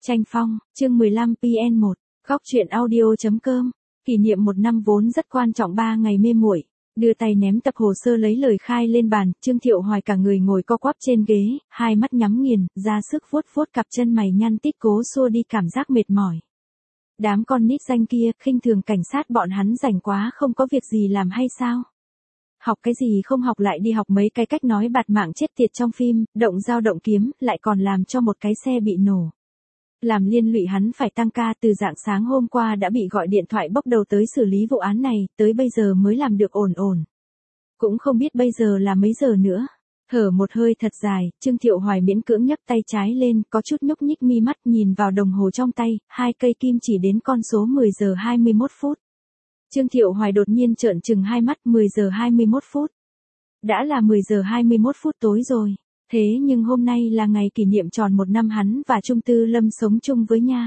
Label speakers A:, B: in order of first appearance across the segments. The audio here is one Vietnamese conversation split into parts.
A: Tranh phong, chương 15 PN1, góc truyện audio.com, kỷ niệm một năm vốn rất quan trọng 3 ngày mê muội. Đưa tay ném tập hồ sơ lấy lời khai lên bàn, Trương Thiệu Hoài cả người ngồi co quắp trên ghế, hai mắt nhắm nghiền, ra sức vuốt vuốt cặp chân mày nhăn tít cố xua đi cảm giác mệt mỏi. Đám con nít danh kia, khinh thường cảnh sát bọn hắn rảnh quá không có việc gì làm hay sao? Học cái gì không học lại đi học mấy cái cách nói bạt mạng chết tiệt trong phim, động dao động kiếm, lại còn làm cho một cái xe bị nổ. Làm liên lụy hắn phải tăng ca từ rạng sáng hôm qua đã bị gọi điện thoại bốc đầu tới xử lý vụ án này, tới bây giờ mới làm được ổn ổn. Cũng không biết bây giờ là mấy giờ nữa. Thở một hơi thật dài, Trương Thiệu Hoài miễn cưỡng nhấc tay trái lên, có chút nhúc nhích mi mắt nhìn vào đồng hồ trong tay, hai cây kim chỉ đến con số 10 giờ 21 phút. Trương Thiệu Hoài đột nhiên trợn trừng hai mắt 10 giờ 21 phút. Đã là 10 giờ 21 phút tối rồi. Thế nhưng hôm nay là ngày kỷ niệm tròn một năm hắn và Trung Tư Lâm sống chung với nha.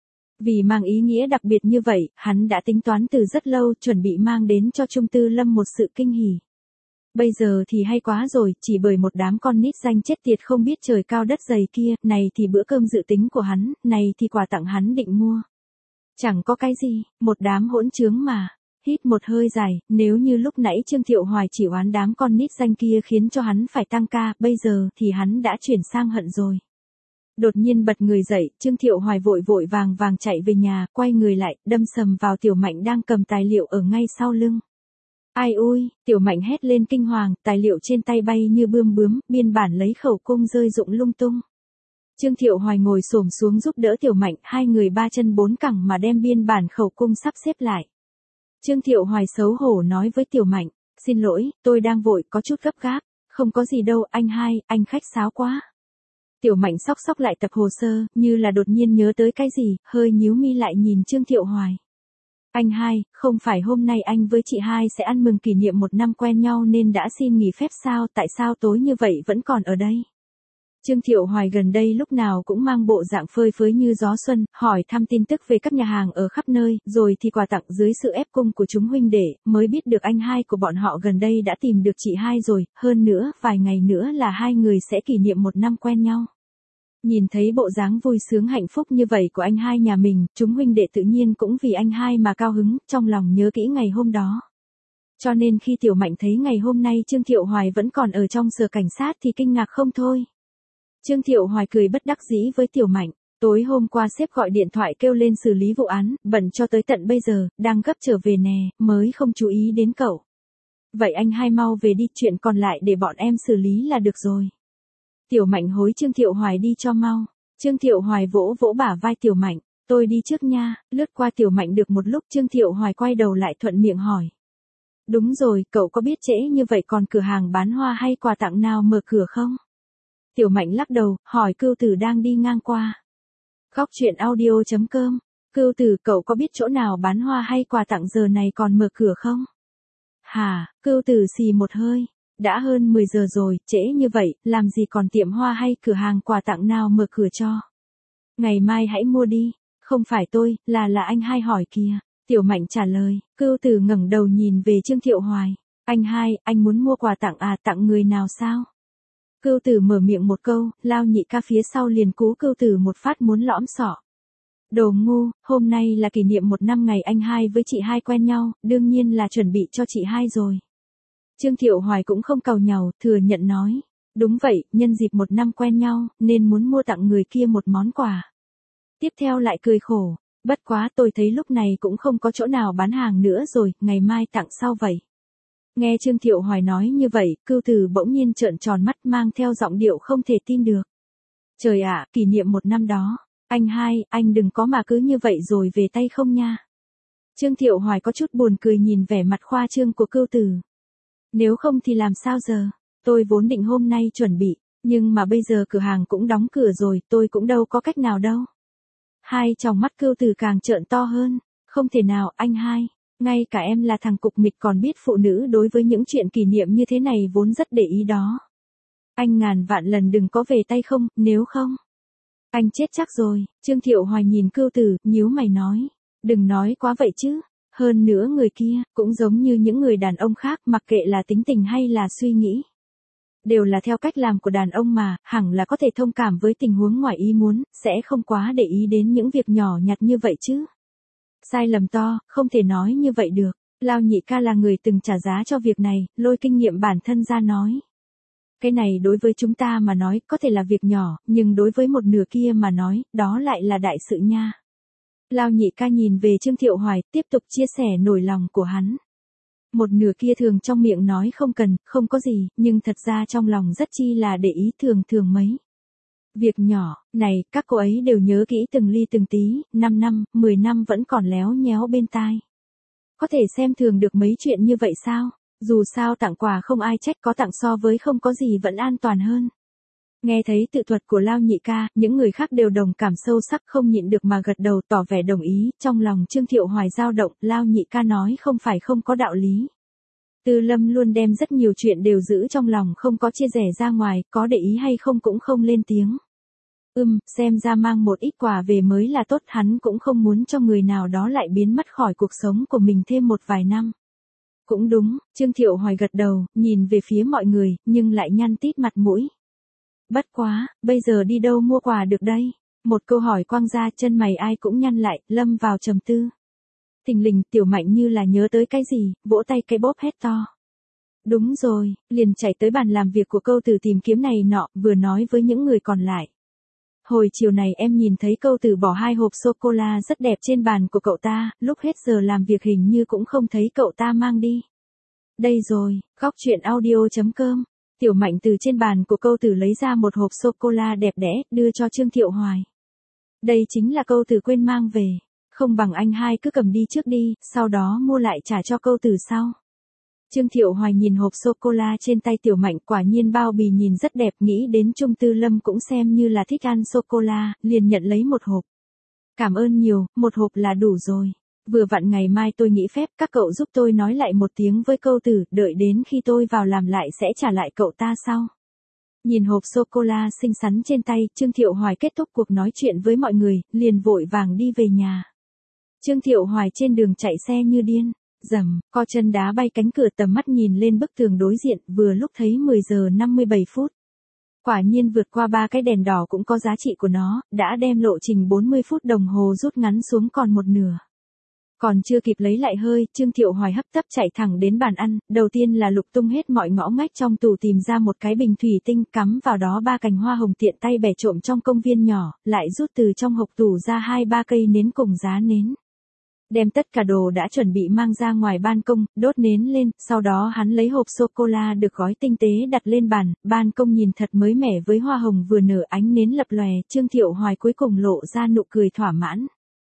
A: Vì mang ý nghĩa đặc biệt như vậy, hắn đã tính toán từ rất lâu chuẩn bị mang đến cho Trung Tư Lâm một sự kinh hỉ. Bây giờ thì hay quá rồi, chỉ bởi một đám con nít danh chết tiệt không biết trời cao đất dày kia, này thì bữa cơm dự tính của hắn, này thì quà tặng hắn định mua. Chẳng có cái gì, một đám hỗn trướng mà. Hít một hơi dài, nếu như lúc nãy Trương Thiệu Hoài chỉ oán đám con nít danh kia khiến cho hắn phải tăng ca, bây giờ thì hắn đã chuyển sang hận rồi. Đột nhiên bật người dậy, Trương Thiệu Hoài vội vội vàng vàng chạy về nhà, quay người lại, đâm sầm vào Tiểu Mạnh đang cầm tài liệu ở ngay sau lưng. Ai ui, Tiểu Mạnh hét lên kinh hoàng, tài liệu trên tay bay như bươm bướm, biên bản lấy khẩu cung rơi rụng lung tung. Trương Thiệu Hoài ngồi xổm xuống giúp đỡ Tiểu Mạnh, hai người ba chân bốn cẳng mà đem biên bản khẩu cung sắp xếp lại. Trương Thiệu Hoài xấu hổ nói với Tiểu Mạnh, xin lỗi, tôi đang vội, có chút gấp gáp, không có gì đâu, anh hai, anh khách sáo quá. Tiểu Mạnh xóc xóc lại tập hồ sơ, như là đột nhiên nhớ tới cái gì, hơi nhíu mi lại nhìn Trương Thiệu Hoài. Anh hai, không phải hôm nay anh với chị hai sẽ ăn mừng kỷ niệm một năm quen nhau nên đã xin nghỉ phép sao, tại sao tối như vậy vẫn còn ở đây? Trương Thiệu Hoài gần đây lúc nào cũng mang bộ dạng phơi phới như gió xuân, hỏi thăm tin tức về các nhà hàng ở khắp nơi, rồi thì quà tặng dưới sự ép cung của chúng huynh đệ, mới biết được anh hai của bọn họ gần đây đã tìm được chị hai rồi, hơn nữa, vài ngày nữa là hai người sẽ kỷ niệm một năm quen nhau. Nhìn thấy bộ dáng vui sướng hạnh phúc như vậy của anh hai nhà mình, chúng huynh đệ tự nhiên cũng vì anh hai mà cao hứng, trong lòng nhớ kỹ ngày hôm đó. Cho nên khi Tiểu Mạnh thấy ngày hôm nay Trương Thiệu Hoài vẫn còn ở trong sở cảnh sát thì kinh ngạc không thôi. Trương Thiệu Hoài cười bất đắc dĩ với Tiểu Mạnh, tối hôm qua sếp gọi điện thoại kêu lên xử lý vụ án, bận cho tới tận bây giờ, đang gấp trở về nè, mới không chú ý đến cậu. Vậy anh hai mau về đi, chuyện còn lại để bọn em xử lý là được rồi. Tiểu Mạnh hối Trương Thiệu Hoài đi cho mau. Trương Thiệu Hoài vỗ vỗ bả vai Tiểu Mạnh, tôi đi trước nha, lướt qua Tiểu Mạnh được một lúc Trương Thiệu Hoài quay đầu lại thuận miệng hỏi. Đúng rồi, cậu có biết trễ như vậy còn cửa hàng bán hoa hay quà tặng nào mở cửa không? Tiểu Mạnh lắc đầu, hỏi Cưu Tử đang đi ngang qua. Góc truyện audio.com, Cưu Tử cậu có biết chỗ nào bán hoa hay quà tặng giờ này còn mở cửa không? Hả, Cưu Tử xì một hơi, đã hơn 10 giờ rồi, trễ như vậy, làm gì còn tiệm hoa hay cửa hàng quà tặng nào mở cửa cho? Ngày mai hãy mua đi, không phải tôi, là anh hai hỏi kìa. Tiểu Mạnh trả lời, Cưu Tử ngẩng đầu nhìn về Trương Thiệu Hoài. Anh hai, anh muốn mua quà tặng à, tặng người nào sao? Cưu Tử mở miệng một câu, Lao Nhị ca phía sau liền cú Cưu Tử một phát muốn lõm sọ. Đồ ngu, hôm nay là kỷ niệm một năm ngày anh hai với chị hai quen nhau, đương nhiên là chuẩn bị cho chị hai rồi. Trương Thiệu Hoài cũng không càu nhàu, thừa nhận nói. Đúng vậy, nhân dịp một năm quen nhau, nên muốn mua tặng người kia một món quà. Tiếp theo lại cười khổ, bất quá tôi thấy lúc này cũng không có chỗ nào bán hàng nữa rồi, ngày mai tặng sau vậy. Nghe Trương Thiệu Hoài nói như vậy, Cưu Tử bỗng nhiên trợn tròn mắt mang theo giọng điệu không thể tin được. Trời ạ, kỷ niệm một năm đó. Anh hai, anh đừng có mà cứ như vậy rồi về tay không nha. Trương Thiệu Hoài có chút buồn cười nhìn vẻ mặt khoa trương của Cưu Tử. Nếu không thì làm sao giờ? Tôi vốn định hôm nay chuẩn bị, nhưng mà bây giờ cửa hàng cũng đóng cửa rồi, tôi cũng đâu có cách nào đâu. Hai tròng mắt Cưu Tử càng trợn to hơn. Không thể nào, anh hai. Ngay cả em là thằng cục mịch còn biết phụ nữ đối với những chuyện kỷ niệm như thế này vốn rất để ý đó. Anh ngàn vạn lần đừng có về tay không, nếu không. Anh chết chắc rồi, Trương Thiệu Hoài nhìn Cưu Tử, nhíu mày nói. Đừng nói quá vậy chứ. Hơn nữa người kia, cũng giống như những người đàn ông khác mặc kệ là tính tình hay là suy nghĩ. Đều là theo cách làm của đàn ông mà, hẳn là có thể thông cảm với tình huống ngoài ý muốn, sẽ không quá để ý đến những việc nhỏ nhặt như vậy chứ. Sai lầm to, không thể nói như vậy được. Lao nhị ca là người từng trả giá cho việc này, lôi kinh nghiệm bản thân ra nói. Cái này đối với chúng ta mà nói có thể là việc nhỏ, nhưng đối với một nửa kia mà nói, đó lại là đại sự nha. Lao nhị ca nhìn về Trương Thiệu Hoài, tiếp tục chia sẻ nỗi lòng của hắn. Một nửa kia thường trong miệng nói không cần, không có gì, nhưng thật ra trong lòng rất chi là để ý thường thường mấy. Việc nhỏ, này, các cô ấy đều nhớ kỹ từng ly từng tí, 5 năm, 10 năm vẫn còn léo nhéo bên tai. Có thể xem thường được mấy chuyện như vậy sao? Dù sao tặng quà không ai trách, có tặng so với không có gì vẫn an toàn hơn. Nghe thấy tự thuật của Lao nhị ca, những người khác đều đồng cảm sâu sắc không nhịn được mà gật đầu tỏ vẻ đồng ý, trong lòng Trương Thiệu Hoài dao động, Lao nhị ca nói không phải không có đạo lý. Tư Lâm luôn đem rất nhiều chuyện đều giữ trong lòng không có chia sẻ ra ngoài, có để ý hay không cũng không lên tiếng. Xem ra mang một ít quà về mới là tốt, hắn cũng không muốn cho người nào đó lại biến mất khỏi cuộc sống của mình thêm một vài năm. Cũng đúng, Trương Thiệu Hoài gật đầu, nhìn về phía mọi người, nhưng lại nhăn tít mặt mũi. Bất quá, bây giờ đi đâu mua quà được đây? Một câu hỏi quang ra, chân mày ai cũng nhăn lại, lâm vào trầm tư. Thình lình, Tiểu Mạnh như là nhớ tới cái gì, vỗ tay cái bóp hét to. Đúng rồi, liền chạy tới bàn làm việc của Câu Tử tìm kiếm này nọ, vừa nói với những người còn lại. Hồi chiều này em nhìn thấy Câu Tử bỏ 2 hộp sô-cô-la rất đẹp trên bàn của cậu ta, lúc hết giờ làm việc hình như cũng không thấy cậu ta mang đi. Đây rồi, góc truyện audio.com. Tiểu Mạnh từ trên bàn của Câu Tử lấy ra một hộp sô-cô-la đẹp đẽ, đưa cho Trương Thiệu Hoài. Đây chính là Câu Tử quên mang về. Không bằng anh hai cứ cầm đi trước đi, sau đó mua lại trả cho Câu Tử sau. Trương Thiệu Hoài nhìn hộp sô-cô-la trên tay Tiểu Mạnh, quả nhiên bao bì nhìn rất đẹp, nghĩ đến Trung Tư Lâm cũng xem như là thích ăn sô-cô-la, liền nhận lấy một hộp. Cảm ơn nhiều, một hộp là đủ rồi. Vừa vặn ngày mai tôi nghỉ phép, các cậu giúp tôi nói lại một tiếng với Câu Tử, đợi đến khi tôi vào làm lại sẽ trả lại cậu ta sau. Nhìn hộp sô-cô-la xinh xắn trên tay, Trương Thiệu Hoài kết thúc cuộc nói chuyện với mọi người, liền vội vàng đi về nhà. Trương Thiệu Hoài trên đường chạy xe như điên, rầm, co chân đá bay cánh cửa, tầm mắt nhìn lên bức tường đối diện, vừa lúc thấy 10 giờ 57 phút. Quả nhiên vượt qua 3 cái đèn đỏ cũng có giá trị của nó, đã đem lộ trình 40 phút đồng hồ rút ngắn xuống còn một nửa. Còn chưa kịp lấy lại hơi, Trương Thiệu Hoài hấp tấp chạy thẳng đến bàn ăn, đầu tiên là lục tung hết mọi ngõ ngách trong tủ tìm ra một cái bình thủy tinh, cắm vào đó 3 cành hoa hồng tiện tay bẻ trộm trong công viên nhỏ, lại rút từ trong hộc tủ ra 2-3 cây nến cùng giá nến. Đem tất cả đồ đã chuẩn bị mang ra ngoài ban công, đốt nến lên, sau đó hắn lấy hộp sô-cô-la được gói tinh tế đặt lên bàn, ban công nhìn thật mới mẻ với hoa hồng vừa nở ánh nến lập lòe, Trương Thiệu Hoài cuối cùng lộ ra nụ cười thỏa mãn.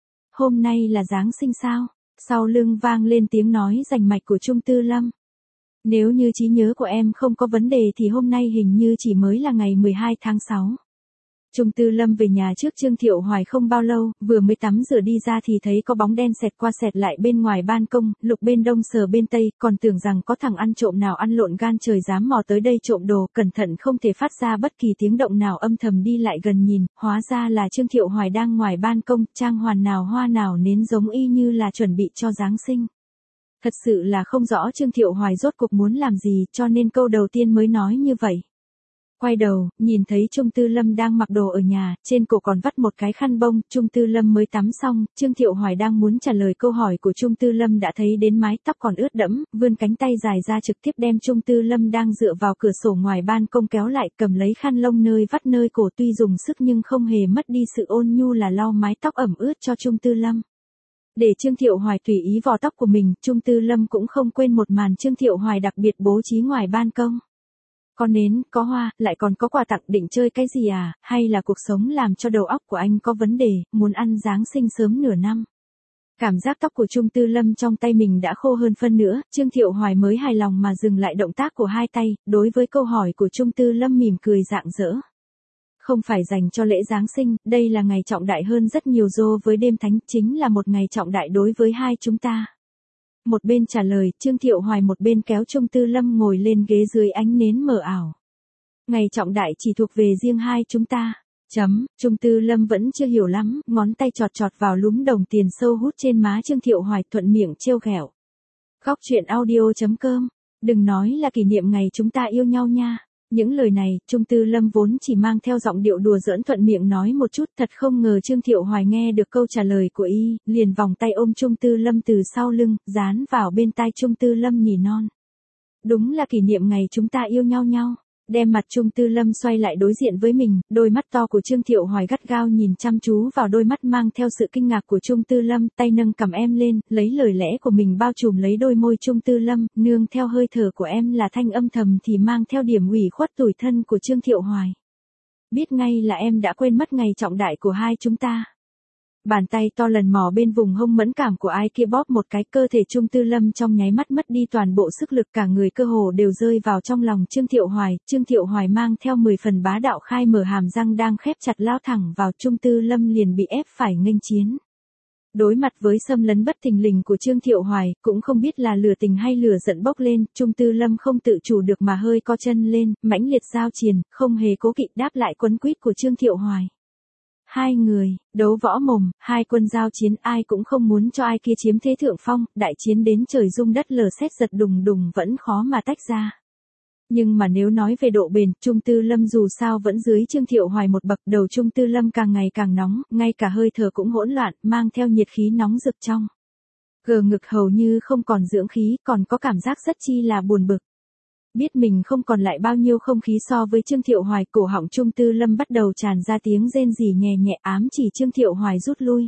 A: Hôm nay là Giáng sinh sao? Sau lưng vang lên tiếng nói rành mạch của Trung Tư Lâm. Nếu như trí nhớ của em không có vấn đề thì hôm nay hình như chỉ mới là ngày 12 tháng 6. Trung Tư Lâm về nhà trước Trương Thiệu Hoài không bao lâu, vừa mới tắm rửa đi ra thì thấy có bóng đen xẹt qua xẹt lại bên ngoài ban công, lục bên đông sờ bên tây, còn tưởng rằng có thằng ăn trộm nào ăn lộn gan trời dám mò tới đây trộm đồ, cẩn thận không thể phát ra bất kỳ tiếng động nào, âm thầm đi lại gần nhìn, hóa ra là Trương Thiệu Hoài đang ngoài ban công, trang hoàn nào hoa nào nến giống y như là chuẩn bị cho Giáng sinh. Thật sự là không rõ Trương Thiệu Hoài rốt cuộc muốn làm gì, cho nên câu đầu tiên mới nói như vậy. Quay đầu, nhìn thấy Trung Tư Lâm đang mặc đồ ở nhà, trên cổ còn vắt một cái khăn bông, Trung Tư Lâm mới tắm xong, Trương Thiệu Hoài đang muốn trả lời câu hỏi của Trung Tư Lâm đã thấy đến mái tóc còn ướt đẫm, vươn cánh tay dài ra trực tiếp đem Trung Tư Lâm đang dựa vào cửa sổ ngoài ban công kéo lại, cầm lấy khăn lông nơi vắt nơi cổ, tuy dùng sức nhưng không hề mất đi sự ôn nhu là lau mái tóc ẩm ướt cho Trung Tư Lâm. Để Trương Thiệu Hoài tùy ý vò tóc của mình, Trung Tư Lâm cũng không quên một màn Trương Thiệu Hoài đặc biệt bố trí ngoài ban công. Có nến, có hoa, lại còn có quà tặng, định chơi cái gì à, hay là cuộc sống làm cho đầu óc của anh có vấn đề, muốn ăn Giáng sinh sớm nửa năm. Cảm giác tóc của Trung Tư Lâm trong tay mình đã khô hơn phân nữa, Trương Thiệu Hoài mới hài lòng mà dừng lại động tác của hai tay, đối với câu hỏi của Trung Tư Lâm mỉm cười rạng rỡ. Không phải dành cho lễ Giáng sinh, đây là ngày trọng đại hơn rất nhiều so với đêm thánh, chính là một ngày trọng đại đối với hai chúng ta. Một bên trả lời, Trương Thiệu Hoài một bên kéo Trung Tư Lâm ngồi lên ghế dưới ánh nến mờ ảo. Ngày trọng đại chỉ thuộc về riêng hai chúng ta. Trung Tư Lâm vẫn chưa hiểu lắm, ngón tay chọt chọt vào lúm đồng tiền sâu hút trên má Trương Thiệu Hoài, thuận miệng trêu ghẹo. Góc truyện audio.com, đừng nói là kỷ niệm ngày chúng ta yêu nhau nha. Những lời này, Trung Tư Lâm vốn chỉ mang theo giọng điệu đùa giỡn thuận miệng nói một chút, thật không ngờ Trương Thiệu Hoài nghe được câu trả lời của y, liền vòng tay ôm Trung Tư Lâm từ sau lưng, dán vào bên tai Trung Tư Lâm nỉ non. Đúng là kỷ niệm ngày chúng ta yêu nhau nhau. Đem mặt Trung Tư Lâm xoay lại đối diện với mình, đôi mắt to của Trương Thiệu Hoài gắt gao nhìn chăm chú vào đôi mắt mang theo sự kinh ngạc của Trung Tư Lâm, tay nâng cằm em lên, lấy lời lẽ của mình bao trùm lấy đôi môi Trung Tư Lâm, nương theo hơi thở của em là thanh âm thầm thì mang theo điểm ủy khuất tủi thân của Trương Thiệu Hoài. Biết ngay là em đã quên mất ngày trọng đại của hai chúng ta. Bàn tay to lần mò bên vùng hông mẫn cảm của ai kia bóp một cái, cơ thể Trung Tư Lâm trong nháy mắt mất đi toàn bộ sức lực, cả người cơ hồ đều rơi vào trong lòng Trương Thiệu Hoài. Trương Thiệu Hoài mang theo 10 phần bá đạo khai mở hàm răng đang khép chặt lao thẳng vào Trung Tư Lâm, liền bị ép phải nghênh chiến. Đối mặt với xâm lấn bất thình lình của Trương Thiệu Hoài, cũng không biết là lửa tình hay lửa giận bốc lên, Trung Tư Lâm không tự chủ được mà hơi co chân lên, mãnh liệt giao triền, không hề cố kỵ đáp lại quấn quýt của Trương Thiệu Hoài. Hai người, đấu võ mồm, hai quân giao chiến, ai cũng không muốn cho ai kia chiếm thế thượng phong, đại chiến đến trời rung đất lở sét giật đùng đùng vẫn khó mà tách ra. Nhưng mà nếu nói về độ bền, Trung Tư Lâm dù sao vẫn dưới Trương Thiệu Hoài một bậc, đầu Trung Tư Lâm càng ngày càng nóng, ngay cả hơi thở cũng hỗn loạn, mang theo nhiệt khí nóng rực trong. Gờ ngực hầu như không còn dưỡng khí, còn có cảm giác rất chi là buồn bực. Biết mình không còn lại bao nhiêu không khí so với Trương Thiệu Hoài, cổ họng Trung Tư Lâm bắt đầu tràn ra tiếng rên rỉ nhẹ nhẹ, ám chỉ Trương Thiệu Hoài rút lui.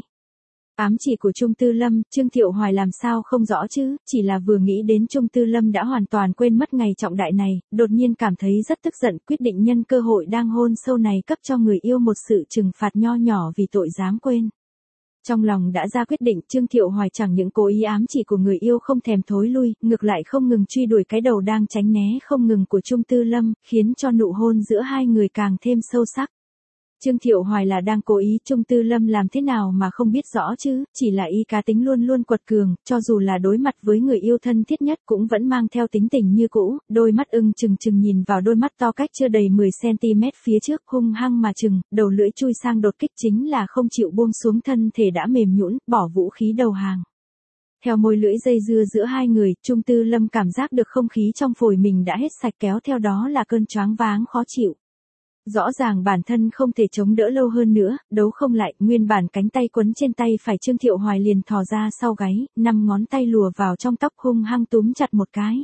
A: Ám chỉ của Trung Tư Lâm, Trương Thiệu Hoài làm sao không rõ chứ, chỉ là vừa nghĩ đến Trung Tư Lâm đã hoàn toàn quên mất ngày trọng đại này, đột nhiên cảm thấy rất tức giận, quyết định nhân cơ hội đang hôn sâu này cấp cho người yêu một sự trừng phạt nho nhỏ vì tội dám quên. Trong lòng đã ra quyết định, Trương Thiệu Hoài chẳng những cố ý ám chỉ của người yêu không thèm thối lui, ngược lại không ngừng truy đuổi cái đầu đang tránh né không ngừng của Trung Tư Lâm, khiến cho nụ hôn giữa hai người càng thêm sâu sắc. Trương Thiệu Hoài là đang cố ý, Trung Tư Lâm làm thế nào mà không biết rõ chứ, chỉ là y cá tính luôn luôn quật cường, cho dù là đối mặt với người yêu thân thiết nhất cũng vẫn mang theo tính tình như cũ, đôi mắt ưng chừng chừng nhìn vào đôi mắt to cách chưa đầy 10cm phía trước, hung hăng mà chừng, đầu lưỡi chui sang đột kích, chính là không chịu buông xuống, thân thể đã mềm nhũn, bỏ vũ khí đầu hàng. Theo môi lưỡi dây dưa giữa hai người, Trung Tư Lâm cảm giác được không khí trong phổi mình đã hết sạch, kéo theo đó là cơn choáng váng khó chịu. Rõ ràng bản thân không thể chống đỡ lâu hơn nữa, đấu không lại, nguyên bản cánh tay quấn trên tay phải Trương Thiệu Hoài liền thò ra sau gáy, 5 ngón tay lùa vào trong tóc hung hăng túm chặt một cái.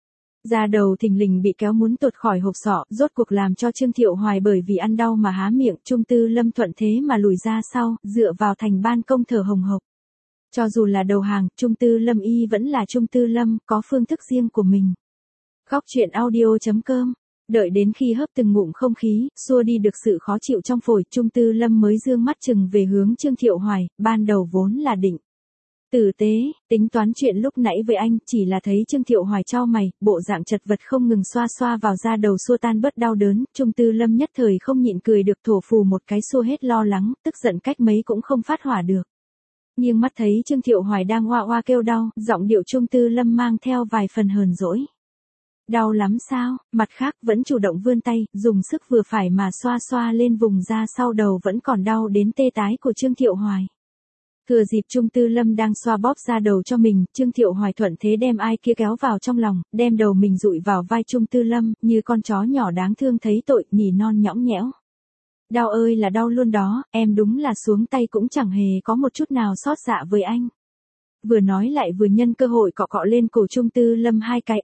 A: Da đầu thình lình bị kéo muốn tuột khỏi hộp sọ, rốt cuộc làm cho Trương Thiệu Hoài bởi vì ăn đau mà há miệng, Trung Tư Lâm thuận thế mà lùi ra sau, dựa vào thành ban công thở hồng hộc. Cho dù là đầu hàng, Trung Tư Lâm y vẫn là Trung Tư Lâm, có phương thức riêng của mình. Góc truyện audio.com. Đợi đến khi hớp từng ngụm không khí, xua đi được sự khó chịu trong phổi, Trung Tư Lâm mới dương mắt chừng về hướng Trương Thiệu Hoài, ban đầu vốn là định tử tế, tính toán chuyện lúc nãy với anh, chỉ là thấy Trương Thiệu Hoài chau mày, bộ dạng chật vật không ngừng xoa xoa vào da đầu xua tan bớt đau đớn, Trung Tư Lâm nhất thời không nhịn cười được, thổ phù một cái xua hết lo lắng, tức giận cách mấy cũng không phát hỏa được. Nhưng mắt thấy Trương Thiệu Hoài đang oa oa kêu đau, giọng điệu Trung Tư Lâm mang theo vài phần hờn dỗi. Đau lắm sao? Mặt khác vẫn chủ động vươn tay, dùng sức vừa phải mà xoa xoa lên vùng da sau đầu vẫn còn đau đến tê tái của Trương Thiệu Hoài. Thừa dịp Trung Tư Lâm đang xoa bóp da đầu cho mình, Trương Thiệu Hoài thuận thế đem ai kia kéo vào trong lòng, đem đầu mình dụi vào vai Trung Tư Lâm, như con chó nhỏ đáng thương thấy tội, nỉ non nhõng nhẽo. Đau ơi là đau luôn đó, em đúng là xuống tay cũng chẳng hề có một chút nào xót dạ với anh. Vừa nói lại vừa nhân cơ hội cọ cọ lên cổ Trung Tư Lâm hai cái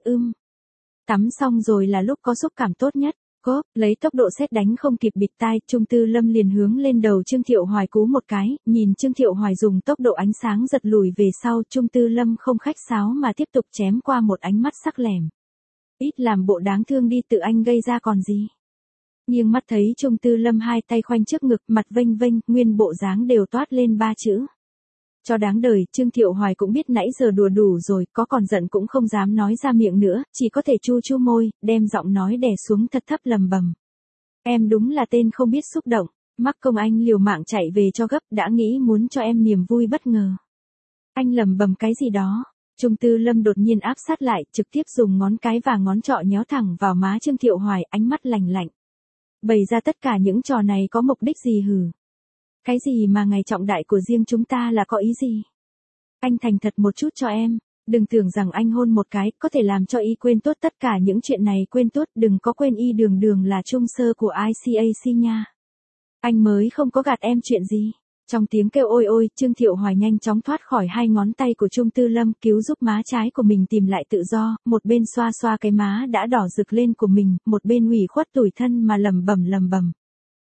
A: Tắm xong rồi là lúc có xúc cảm tốt nhất. Cốp, lấy tốc độ sét đánh không kịp bịt tai, Trung Tư Lâm liền hướng lên đầu Trương Thiệu Hoài cú một cái, nhìn Trương Thiệu Hoài dùng tốc độ ánh sáng giật lùi về sau, Trung Tư Lâm không khách sáo mà tiếp tục chém qua một ánh mắt sắc lẻm. Ít làm bộ đáng thương đi, tự anh gây ra còn gì. Nhưng mắt thấy Trung Tư Lâm hai tay khoanh trước ngực, mặt vênh vênh, nguyên bộ dáng đều toát lên 3 chữ. Cho đáng đời, Trương Thiệu Hoài cũng biết nãy giờ đùa đủ rồi, có còn giận cũng không dám nói ra miệng nữa, chỉ có thể chu chu môi, đem giọng nói đè xuống thật thấp lầm bầm. Em đúng là tên không biết xúc động, mắc công anh liều mạng chạy về cho gấp, đã nghĩ muốn cho em niềm vui bất ngờ. Anh lầm bầm cái gì đó. Trung Tư Lâm đột nhiên áp sát lại, trực tiếp dùng ngón cái và ngón trỏ nhéo thẳng vào má Trương Thiệu Hoài, ánh mắt lạnh lạnh. Bày ra tất cả những trò này có mục đích gì hử? Cái gì mà ngày trọng đại của riêng chúng ta là có ý gì? Anh thành thật một chút cho em. Đừng tưởng rằng anh hôn một cái, có thể làm cho y quên tốt tất cả những chuyện này, quên tốt, đừng có quên y đường đường là trung sơ của ICAC nha. Anh mới không có gạt em chuyện gì. Trong tiếng kêu ôi ôi, Trương Thiệu Hoài nhanh chóng thoát khỏi hai ngón tay của Trung Tư Lâm, cứu giúp má trái của mình tìm lại tự do, một bên xoa xoa cái má đã đỏ rực lên của mình, một bên ủy khuất tủi thân mà lẩm bẩm.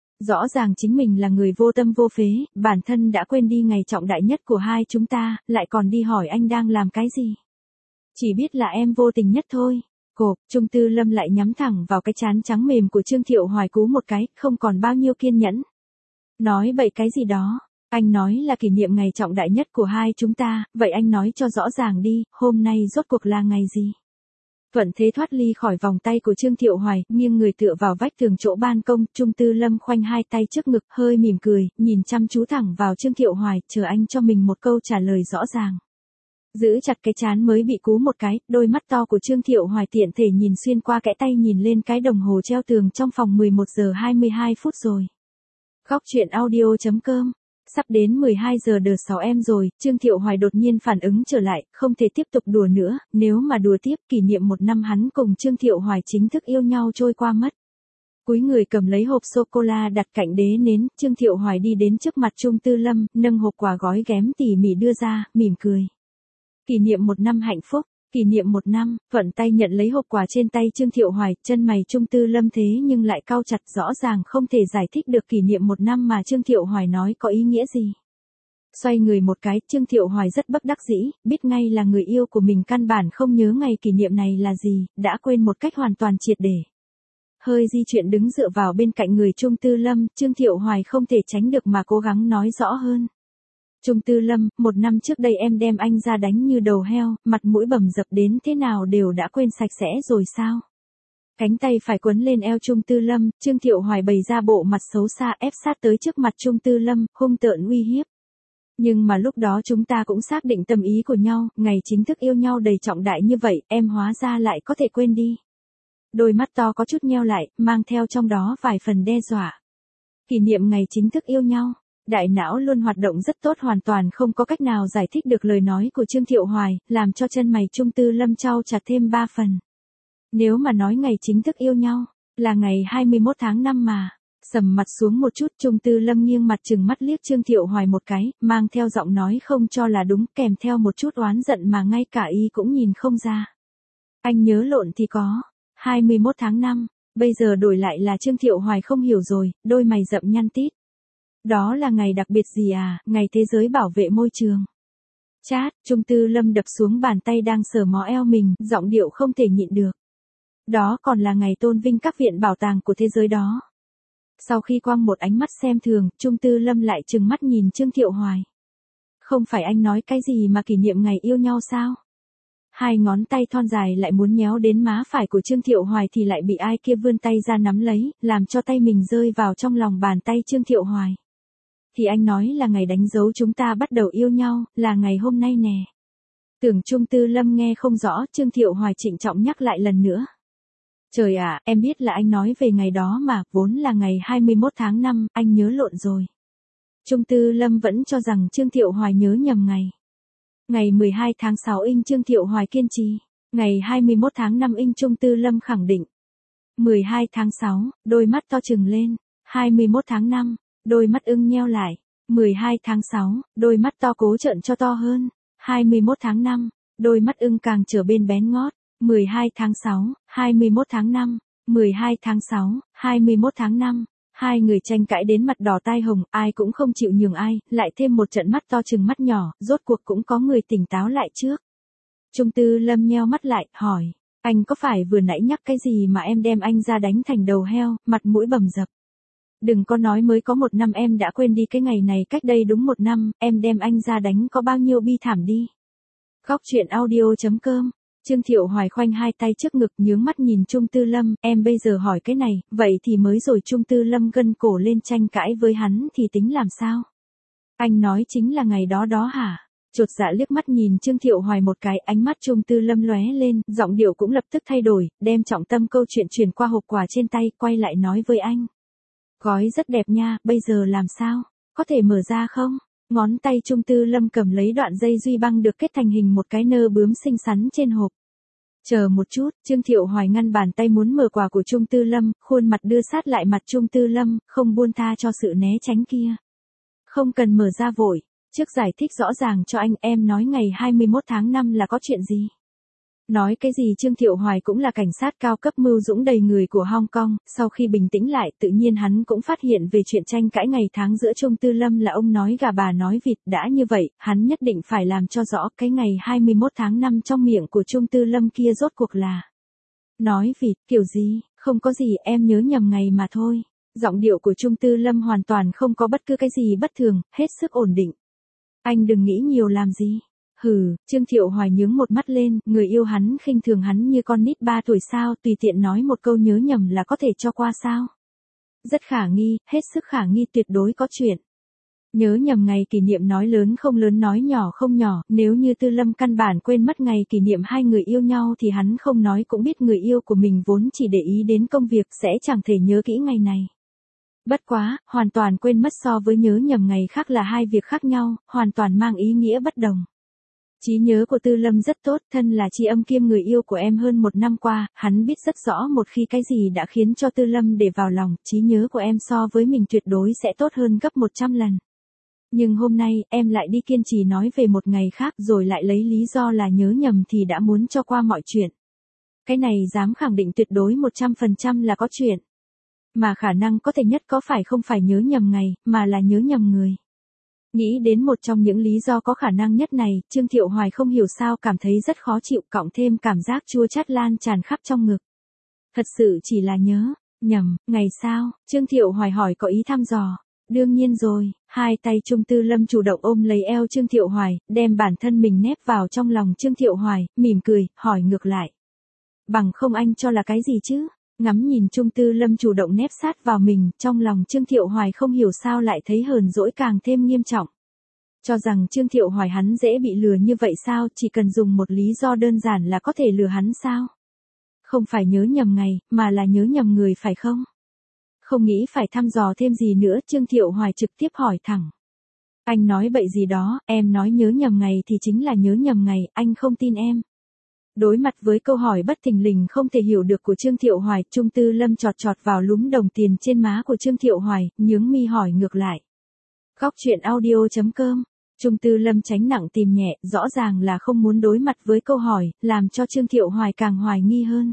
A: Rõ ràng chính mình là người vô tâm vô phế, bản thân đã quên đi ngày trọng đại nhất của hai chúng ta, lại còn đi hỏi anh đang làm cái gì. Chỉ biết là em vô tình nhất thôi. Cộp, Trung Tư Lâm lại nhắm thẳng vào cái trán trắng mềm của Trương Thiệu Hoài cú một cái, không còn bao nhiêu kiên nhẫn. Nói bậy cái gì đó, anh nói là kỷ niệm ngày trọng đại nhất của hai chúng ta, vậy anh nói cho rõ ràng đi, hôm nay rốt cuộc là ngày gì? Thuận thế thoát ly khỏi vòng tay của Trương Thiệu Hoài, nghiêng người tựa vào vách tường chỗ ban công, Trung Tư Lâm khoanh hai tay trước ngực, hơi mỉm cười, nhìn chăm chú thẳng vào Trương Thiệu Hoài, chờ anh cho mình một câu trả lời rõ ràng. Giữ chặt cái trán mới bị cú một cái, đôi mắt to của Trương Thiệu Hoài tiện thể nhìn xuyên qua kẽ tay nhìn lên cái đồng hồ treo tường trong phòng 11 giờ 22 phút rồi. Khóc chuyện audio.com. Sắp đến 12 giờ đờ 6 em rồi, Trương Thiệu Hoài đột nhiên phản ứng trở lại, không thể tiếp tục đùa nữa, nếu mà đùa tiếp kỷ niệm 1 năm hắn cùng Trương Thiệu Hoài chính thức yêu nhau trôi qua mất. Cúi người cầm lấy hộp sô-cô-la đặt cạnh đế nến, Trương Thiệu Hoài đi đến trước mặt Trung Tư Lâm, nâng hộp quà gói ghém tỉ mỉ đưa ra, mỉm cười. Kỷ niệm 1 năm hạnh phúc. Kỷ niệm 1 năm, thuận tay nhận lấy hộp quà trên tay Trương Thiệu Hoài, chân mày Trung Tư Lâm thế nhưng lại cau chặt, rõ ràng không thể giải thích được kỷ niệm 1 năm mà Trương Thiệu Hoài nói có ý nghĩa gì. Xoay người một cái, Trương Thiệu Hoài rất bất đắc dĩ, biết ngay là người yêu của mình căn bản không nhớ ngày kỷ niệm này là gì, đã quên một cách hoàn toàn triệt để. Hơi di chuyển đứng dựa vào bên cạnh người Trung Tư Lâm, Trương Thiệu Hoài không thể tránh được mà cố gắng nói rõ hơn. Trung Tư Lâm, 1 năm trước đây em đem anh ra đánh như đầu heo, mặt mũi bầm dập đến thế nào đều đã quên sạch sẽ rồi sao? Cánh tay phải quấn lên eo Trung Tư Lâm, Trương Thiệu Hoài bày ra bộ mặt xấu xa ép sát tới trước mặt Trung Tư Lâm, hung tợn uy hiếp. Nhưng mà lúc đó chúng ta cũng xác định tâm ý của nhau, ngày chính thức yêu nhau đầy trọng đại như vậy, em hóa ra lại có thể quên đi. Đôi mắt to có chút nheo lại, mang theo trong đó vài phần đe dọa. Kỷ niệm ngày chính thức yêu nhau. Đại não luôn hoạt động rất tốt, hoàn toàn không có cách nào giải thích được lời nói của Trương Thiệu Hoài, làm cho chân mày Trung Tư Lâm chau chặt thêm 3 phần. Nếu mà nói ngày chính thức yêu nhau, là ngày 21 tháng 5 mà. Sầm mặt xuống một chút, Trung Tư Lâm nghiêng mặt trừng mắt liếc Trương Thiệu Hoài một cái, mang theo giọng nói không cho là đúng, kèm theo một chút oán giận mà ngay cả y cũng nhìn không ra. Anh nhớ lộn thì có, 21 tháng 5, bây giờ đổi lại là Trương Thiệu Hoài không hiểu rồi, đôi mày rậm nhăn tít. Đó là ngày đặc biệt gì à, ngày thế giới bảo vệ môi trường. Chát, Trung Tư Lâm đập xuống bàn tay đang sờ mó eo mình, giọng điệu không thể nhịn được. Đó còn là ngày tôn vinh các viện bảo tàng của thế giới đó. Sau khi quăng một ánh mắt xem thường, Trung Tư Lâm lại trừng mắt nhìn Trương Thiệu Hoài. Không phải anh nói cái gì mà kỷ niệm ngày yêu nhau sao? Hai ngón tay thon dài lại muốn nhéo đến má phải của Trương Thiệu Hoài thì lại bị ai kia vươn tay ra nắm lấy, làm cho tay mình rơi vào trong lòng bàn tay Trương Thiệu Hoài. Thì anh nói là ngày đánh dấu chúng ta bắt đầu yêu nhau, là ngày hôm nay nè. Tưởng Trung Tư Lâm nghe không rõ, Trương Thiệu Hoài trịnh trọng nhắc lại lần nữa. Trời ạ, em biết là anh nói về ngày đó mà, vốn là ngày 21 tháng 5, anh nhớ lộn rồi. Trung Tư Lâm vẫn cho rằng Trương Thiệu Hoài nhớ nhầm ngày. Ngày 12 tháng 6 in Trương Thiệu Hoài kiên trì. Ngày 21 tháng 5 in Trung Tư Lâm khẳng định. 12 tháng 6, đôi mắt to trừng lên. 21 tháng 5, đôi mắt ưng nheo lại. 12 tháng 6, đôi mắt to cố trợn cho to hơn. 21 tháng 5, đôi mắt ưng càng trở bên bén ngót. 12 tháng 6, 21 tháng 5, 12 tháng 6, 21 tháng 5. Hai người tranh cãi đến mặt đỏ tai hồng, ai cũng không chịu nhường ai, lại thêm một trận mắt to trừng mắt nhỏ, rốt cuộc cũng có người tỉnh táo lại trước. Trung Tư Lâm nheo mắt lại, hỏi, anh có phải vừa nãy nhắc cái gì mà em đem anh ra đánh thành đầu heo, mặt mũi bầm dập. Đừng có nói mới có 1 năm em đã quên đi cái ngày này, cách đây đúng 1 năm, em đem anh ra đánh có bao nhiêu bi thảm đi. Khóc chuyện audio.com. Trương Thiệu Hoài khoanh hai tay trước ngực nhướng mắt nhìn Trung Tư Lâm, em bây giờ hỏi cái này, vậy thì mới rồi. Trung Tư Lâm gân cổ lên tranh cãi với hắn thì tính làm sao? Anh nói chính là ngày đó đó hả? Chột dạ liếc mắt nhìn Trương Thiệu Hoài một cái, ánh mắt Trung Tư Lâm lóe lên, giọng điệu cũng lập tức thay đổi, đem trọng tâm câu chuyện chuyển qua hộp quà trên tay, quay lại nói với anh. Gói rất đẹp nha, bây giờ làm sao? Có thể mở ra không? Ngón tay Trung Tư Lâm cầm lấy đoạn dây duy băng được kết thành hình một cái nơ bướm xinh xắn trên hộp. Chờ một chút, Trương Thiệu Hoài ngăn bàn tay muốn mở quà của Trung Tư Lâm, khuôn mặt đưa sát lại mặt Trung Tư Lâm, không buông tha cho sự né tránh kia. Không cần mở ra vội, trước giải thích rõ ràng cho anh, em nói ngày 21 tháng 5 là có chuyện gì? Nói cái gì? Trương Thiệu Hoài cũng là cảnh sát cao cấp mưu dũng đầy người của Hong Kong, sau khi bình tĩnh lại tự nhiên hắn cũng phát hiện về chuyện tranh cãi ngày tháng giữa Trung Tư Lâm là ông nói gà bà nói vịt. Đã như vậy, hắn nhất định phải làm cho rõ cái ngày 21 tháng 5 trong miệng của Trung Tư Lâm kia rốt cuộc là. Nói vịt, kiểu gì, không có gì, em nhớ nhầm ngày mà thôi. Giọng điệu của Trung Tư Lâm hoàn toàn không có bất cứ cái gì bất thường, hết sức ổn định. Anh đừng nghĩ nhiều làm gì. Hừ, Trương Thiệu Hoài nhướng một mắt lên, người yêu hắn khinh thường hắn như con nít 3 tuổi sao, tùy tiện nói một câu nhớ nhầm là có thể cho qua sao. Rất khả nghi, hết sức khả nghi, tuyệt đối có chuyện. Nhớ nhầm ngày kỷ niệm nói lớn không lớn nói nhỏ không nhỏ, nếu như Tư Lâm căn bản quên mất ngày kỷ niệm hai người yêu nhau thì hắn không nói cũng biết người yêu của mình vốn chỉ để ý đến công việc sẽ chẳng thể nhớ kỹ ngày này. Bất quá, hoàn toàn quên mất so với nhớ nhầm ngày khác là hai việc khác nhau, hoàn toàn mang ý nghĩa bất đồng. Trí nhớ của Tư Lâm rất tốt, thân là tri âm kiêm người yêu của em hơn 1 năm qua, hắn biết rất rõ một khi cái gì đã khiến cho Tư Lâm để vào lòng, trí nhớ của em so với mình tuyệt đối sẽ tốt hơn gấp 100 lần. Nhưng hôm nay, em lại đi kiên trì nói về một ngày khác rồi lại lấy lý do là nhớ nhầm thì đã muốn cho qua mọi chuyện. Cái này dám khẳng định tuyệt đối 100% là có chuyện. Mà khả năng có thể nhất có phải không phải nhớ nhầm ngày, mà là nhớ nhầm người. Nghĩ đến một trong những lý do có khả năng nhất này, Trương Thiệu Hoài không hiểu sao cảm thấy rất khó chịu, cộng thêm cảm giác chua chát lan tràn khắp trong ngực. Thật sự chỉ là nhớ nhầm ngày sao? Trương Thiệu Hoài hỏi có ý thăm dò. Đương nhiên rồi, hai tay Trung Tư Lâm chủ động ôm lấy eo Trương Thiệu Hoài, đem bản thân mình nép vào trong lòng Trương Thiệu Hoài, mỉm cười, hỏi ngược lại. Bằng không anh cho là cái gì chứ? Ngắm nhìn Trung Tư Lâm chủ động nép sát vào mình, trong lòng Trương Thiệu Hoài không hiểu sao lại thấy hờn dỗi càng thêm nghiêm trọng. Cho rằng Trương Thiệu Hoài hắn dễ bị lừa như vậy sao, chỉ cần dùng một lý do đơn giản là có thể lừa hắn sao? Không phải nhớ nhầm ngày, mà là nhớ nhầm người phải không? Không nghĩ phải thăm dò thêm gì nữa, Trương Thiệu Hoài trực tiếp hỏi thẳng. Anh nói bậy gì đó, em nói nhớ nhầm ngày thì chính là nhớ nhầm ngày, anh không tin em. Đối mặt với câu hỏi bất thình lình không thể hiểu được của Trương Thiệu Hoài, Trung Tư Lâm chọt chọt vào lúm đồng tiền trên má của Trương Thiệu Hoài, nhướng mi hỏi ngược lại. Góc truyện audio.com. Trung Tư Lâm tránh nặng tìm nhẹ, rõ ràng là không muốn đối mặt với câu hỏi, làm cho Trương Thiệu Hoài càng hoài nghi hơn.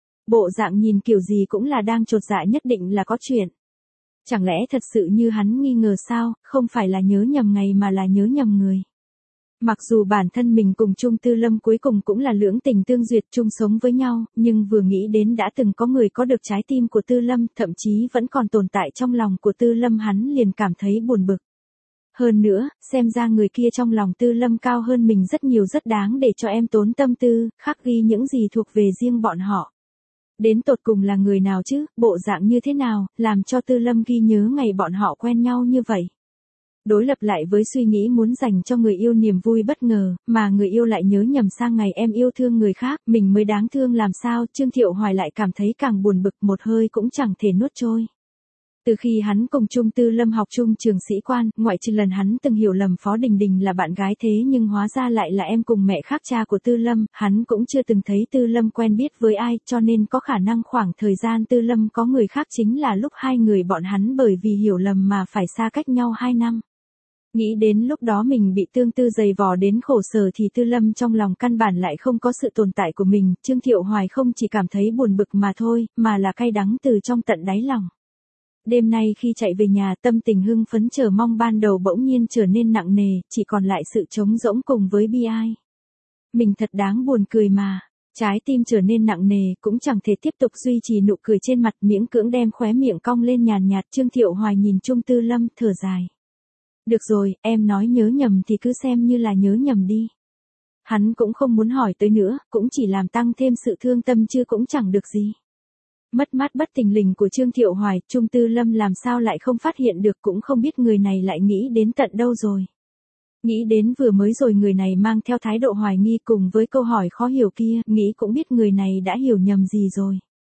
A: Bộ dạng nhìn kiểu gì cũng là đang chột dạ, nhất định là có chuyện. Chẳng lẽ thật sự như hắn nghi ngờ sao, không phải là nhớ nhầm ngày mà là nhớ nhầm người. Mặc dù bản thân mình cùng Trung Tư Lâm cuối cùng cũng là lưỡng tình tương duyệt chung sống với nhau, nhưng vừa nghĩ đến đã từng có người có được trái tim của Tư Lâm, thậm chí vẫn còn tồn tại trong lòng của Tư Lâm, hắn liền cảm thấy buồn bực. Hơn nữa, xem ra người kia trong lòng Tư Lâm cao hơn mình rất nhiều, rất đáng để cho em tốn tâm tư, khắc ghi những gì thuộc về riêng bọn họ. Đến tột cùng là người nào chứ, bộ dạng như thế nào, làm cho Tư Lâm ghi nhớ ngày bọn họ quen nhau như vậy. Đối lập lại với suy nghĩ muốn dành cho người yêu niềm vui bất ngờ, mà người yêu lại nhớ nhầm sang ngày em yêu thương người khác, mình mới đáng thương làm sao, Trương Thiệu Hoài lại cảm thấy càng buồn bực, một hơi cũng chẳng thể nuốt trôi. Từ khi hắn cùng Trung Tư Lâm học chung trường sĩ quan, ngoại trừ lần hắn từng hiểu lầm Phó Đình Đình là bạn gái thế nhưng hóa ra lại là em cùng mẹ khác cha của Tư Lâm, hắn cũng chưa từng thấy Tư Lâm quen biết với ai, cho nên có khả năng khoảng thời gian Tư Lâm có người khác chính là lúc hai người bọn hắn bởi vì hiểu lầm mà phải xa cách nhau 2 năm. Nghĩ đến lúc đó mình bị Tương Tư giày vò đến khổ sở thì Tư Lâm trong lòng căn bản lại không có sự tồn tại của mình, Trương Thiệu Hoài không chỉ cảm thấy buồn bực mà thôi, mà là cay đắng từ trong tận đáy lòng. Đêm nay khi chạy về nhà, tâm tình hưng phấn chờ mong ban đầu bỗng nhiên trở nên nặng nề, chỉ còn lại sự trống rỗng cùng với bi ai. Mình thật đáng buồn cười mà. Trái tim trở nên nặng nề, cũng chẳng thể tiếp tục duy trì nụ cười trên mặt, miễn cưỡng đem khóe miệng cong lên nhàn nhạt. Trương Thiệu Hoài nhìn Trung Tư Lâm, thở dài. Được rồi, em nói nhớ nhầm thì cứ xem như là nhớ nhầm đi. Hắn cũng không muốn hỏi tới nữa, cũng chỉ làm tăng thêm sự thương tâm chứ cũng chẳng được gì. Mất mát bất thình lình của Trương Thiệu Hoài, Trung Tư Lâm làm sao lại không phát hiện được, cũng không biết người này lại nghĩ đến tận đâu rồi. Nghĩ đến vừa mới rồi người này mang theo thái độ hoài nghi cùng với câu hỏi khó hiểu kia, nghĩ cũng biết người này đã hiểu nhầm gì rồi.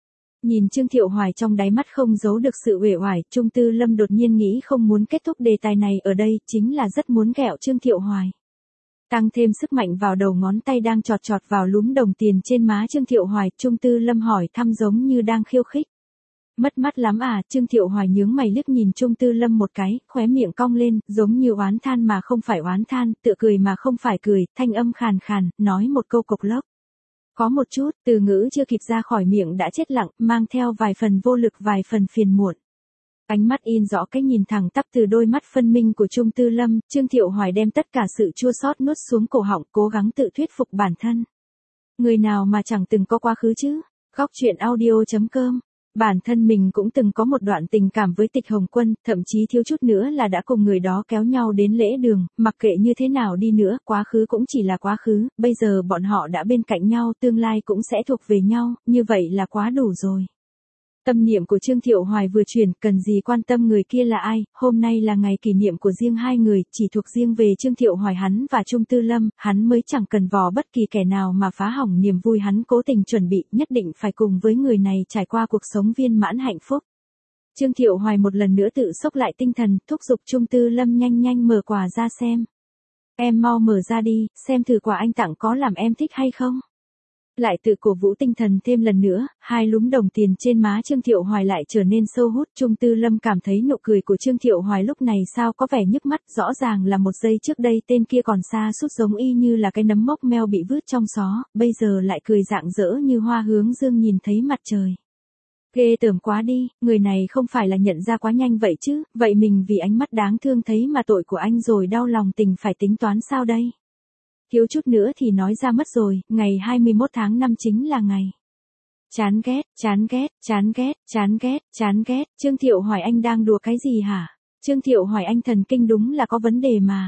A: Nhìn Trương Thiệu Hoài trong đáy mắt không giấu được sự uể oải, Trung Tư Lâm đột nhiên nghĩ không muốn kết thúc đề tài này ở đây, chính là rất muốn ghẹo Trương Thiệu Hoài. Tăng thêm sức mạnh vào đầu ngón tay đang chọt chọt vào lúm đồng tiền trên má Trương Thiệu Hoài, Trung Tư Lâm hỏi thăm giống như đang khiêu khích. Mất mắt lắm à, Trương Thiệu Hoài nhướng mày liếc nhìn Trung Tư Lâm một cái, khóe miệng cong lên, giống như oán than mà không phải oán than, tựa cười mà không phải cười, thanh âm khàn khàn, nói một câu cộc lốc. Có một chút, từ ngữ chưa kịp ra khỏi miệng đã chết lặng, mang theo vài phần vô lực vài phần phiền muộn. Ánh mắt in rõ cái nhìn thẳng tắp từ đôi mắt phân minh của Trung Tư Lâm, Trương Thiệu Hoài đem tất cả sự chua xót nuốt xuống cổ họng, cố gắng tự thuyết phục bản thân. Người nào mà chẳng từng có quá khứ chứ? Góc truyện audio.com. Bản thân mình cũng từng có một đoạn tình cảm với Tịch Hồng Quân, thậm chí thiếu chút nữa là đã cùng người đó kéo nhau đến lễ đường, mặc kệ như thế nào đi nữa, quá khứ cũng chỉ là quá khứ, bây giờ bọn họ đã bên cạnh nhau, tương lai cũng sẽ thuộc về nhau, như vậy là quá đủ rồi. Tâm niệm của Trương Thiệu Hoài vừa chuyển, cần gì quan tâm người kia là ai, hôm nay là ngày kỷ niệm của riêng hai người, chỉ thuộc riêng về Trương Thiệu Hoài hắn và Trung Tư Lâm, hắn mới chẳng cần vò bất kỳ kẻ nào mà phá hỏng niềm vui hắn cố tình chuẩn bị, nhất định phải cùng với người này trải qua cuộc sống viên mãn hạnh phúc. Trương Thiệu Hoài một lần nữa tự sốc lại tinh thần, thúc giục Trung Tư Lâm nhanh nhanh mở quà ra xem. Em mau mở ra đi, xem thử quà anh tặng có làm em thích hay không. Lại tự cổ vũ tinh thần thêm lần nữa, hai lúm đồng tiền trên má Trương Thiệu Hoài lại trở nên sâu hút. Trung Tư Lâm cảm thấy nụ cười của Trương Thiệu Hoài lúc này sao có vẻ nhức mắt, rõ ràng là một giây trước đây tên kia còn xa sút giống y như là cái nấm mốc meo bị vứt trong gió, bây giờ lại cười rạng rỡ như hoa hướng dương nhìn thấy mặt trời. Ghê tởm quá đi, người này không phải là nhận ra quá nhanh vậy chứ, vậy mình vì ánh mắt đáng thương thấy mà tội của anh rồi đau lòng tình phải tính toán sao đây? Thiếu chút nữa thì nói ra mất rồi, ngày 21 tháng 5 chính là ngày. Chán ghét, chán ghét, chán ghét, chán ghét, chán ghét, Trương Thiệu Hoài anh đang đùa cái gì hả? Trương Thiệu Hoài anh thần kinh đúng là có vấn đề mà.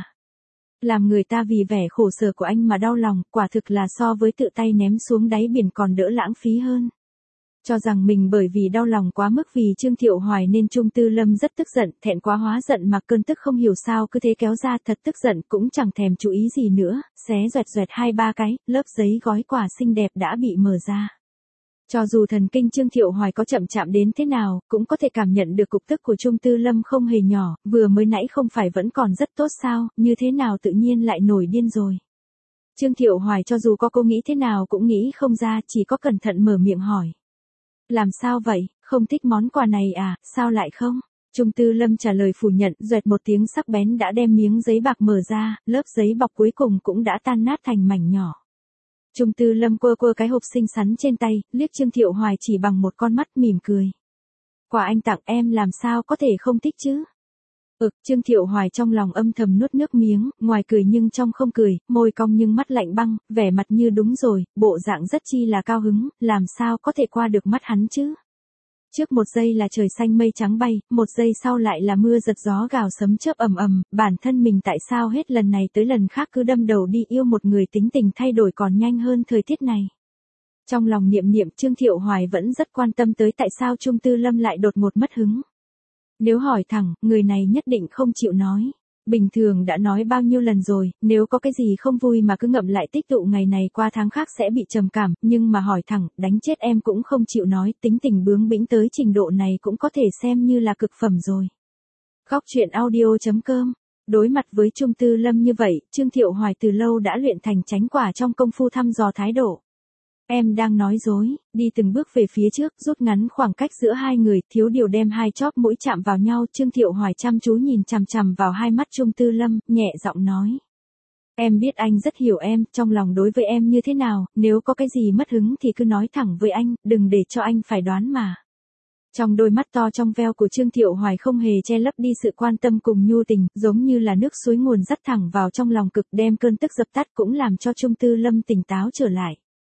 A: Làm người ta vì vẻ khổ sở của anh mà đau lòng, quả thực là so với tự tay ném xuống đáy biển còn đỡ lãng phí hơn. Cho rằng mình bởi vì đau lòng quá mức vì Trương Thiệu Hoài nên Trung Tư Lâm rất tức giận, thẹn quá hóa giận mà cơn tức không hiểu sao cứ thế kéo ra, thật tức giận cũng chẳng thèm chú ý gì nữa, xé xoẹt xoẹt 2-3 cái, lớp giấy gói quà xinh đẹp đã bị mở ra. Cho dù thần kinh Trương Thiệu Hoài có chậm chạm đến thế nào, cũng có thể cảm nhận được cục tức của Trung Tư Lâm không hề nhỏ, vừa mới nãy không phải vẫn còn rất tốt sao, như thế nào tự nhiên lại nổi điên rồi. Trương Thiệu Hoài cho dù có cô nghĩ thế nào cũng nghĩ không ra, chỉ có cẩn thận mở miệng hỏi. Làm sao vậy, không thích món quà này à, sao lại không? Trung Tư Lâm trả lời phủ nhận, doẹt một tiếng sắc bén đã đem miếng giấy bạc mở ra, lớp giấy bọc cuối cùng cũng đã tan nát thành mảnh nhỏ. Trung Tư Lâm quơ quơ cái hộp xinh xắn trên tay, liếc Trương Thiệu Hoài chỉ bằng một con mắt mỉm cười. Quà anh tặng em làm sao có thể không thích chứ? Trương Thiệu Hoài trong lòng âm thầm nuốt nước miếng, ngoài cười nhưng trong không cười, môi cong nhưng mắt lạnh băng, vẻ mặt như đúng rồi, bộ dạng rất chi là cao hứng, làm sao có thể qua được mắt hắn chứ? Trước một giây là trời xanh mây trắng bay, một giây sau lại là mưa giật gió gào sấm chớp ầm ầm, bản thân mình tại sao hết lần này tới lần khác cứ đâm đầu đi yêu một người tính tình thay đổi còn nhanh hơn thời tiết này. Trong lòng niệm niệm Trương Thiệu Hoài vẫn rất quan tâm tới tại sao Trung Tư Lâm lại đột ngột mất hứng. Nếu hỏi thẳng, người này nhất định không chịu nói. Bình thường đã nói bao nhiêu lần rồi, nếu có cái gì không vui mà cứ ngậm lại tích tụ ngày này qua tháng khác sẽ bị trầm cảm, nhưng mà hỏi thẳng, đánh chết em cũng không chịu nói, tính tình bướng bĩnh tới trình độ này cũng có thể xem như là cực phẩm rồi. Góc truyện audio.com. Đối mặt với Trung Tư Lâm như vậy, Trương Thiệu Hoài từ lâu đã luyện thành chánh quả trong công phu thăm dò thái độ. Em đang nói dối, đi từng bước về phía trước, rút ngắn khoảng cách giữa hai người, thiếu điều đem hai chóp mũi chạm vào nhau, Trương Thiệu Hoài chăm chú nhìn chằm chằm vào hai mắt Trung Tư Lâm, nhẹ giọng nói. Em biết anh rất hiểu em, trong lòng đối với em như thế nào, nếu có cái gì mất hứng thì cứ nói thẳng với anh, đừng để cho anh phải đoán mà. Trong đôi mắt to trong veo của Trương Thiệu Hoài không hề che lấp đi sự quan tâm cùng nhu tình, giống như là nước suối nguồn dắt thẳng vào trong lòng cực đem cơn tức dập tắt cũng làm cho Trung Tư Lâm tỉnh táo trở lại.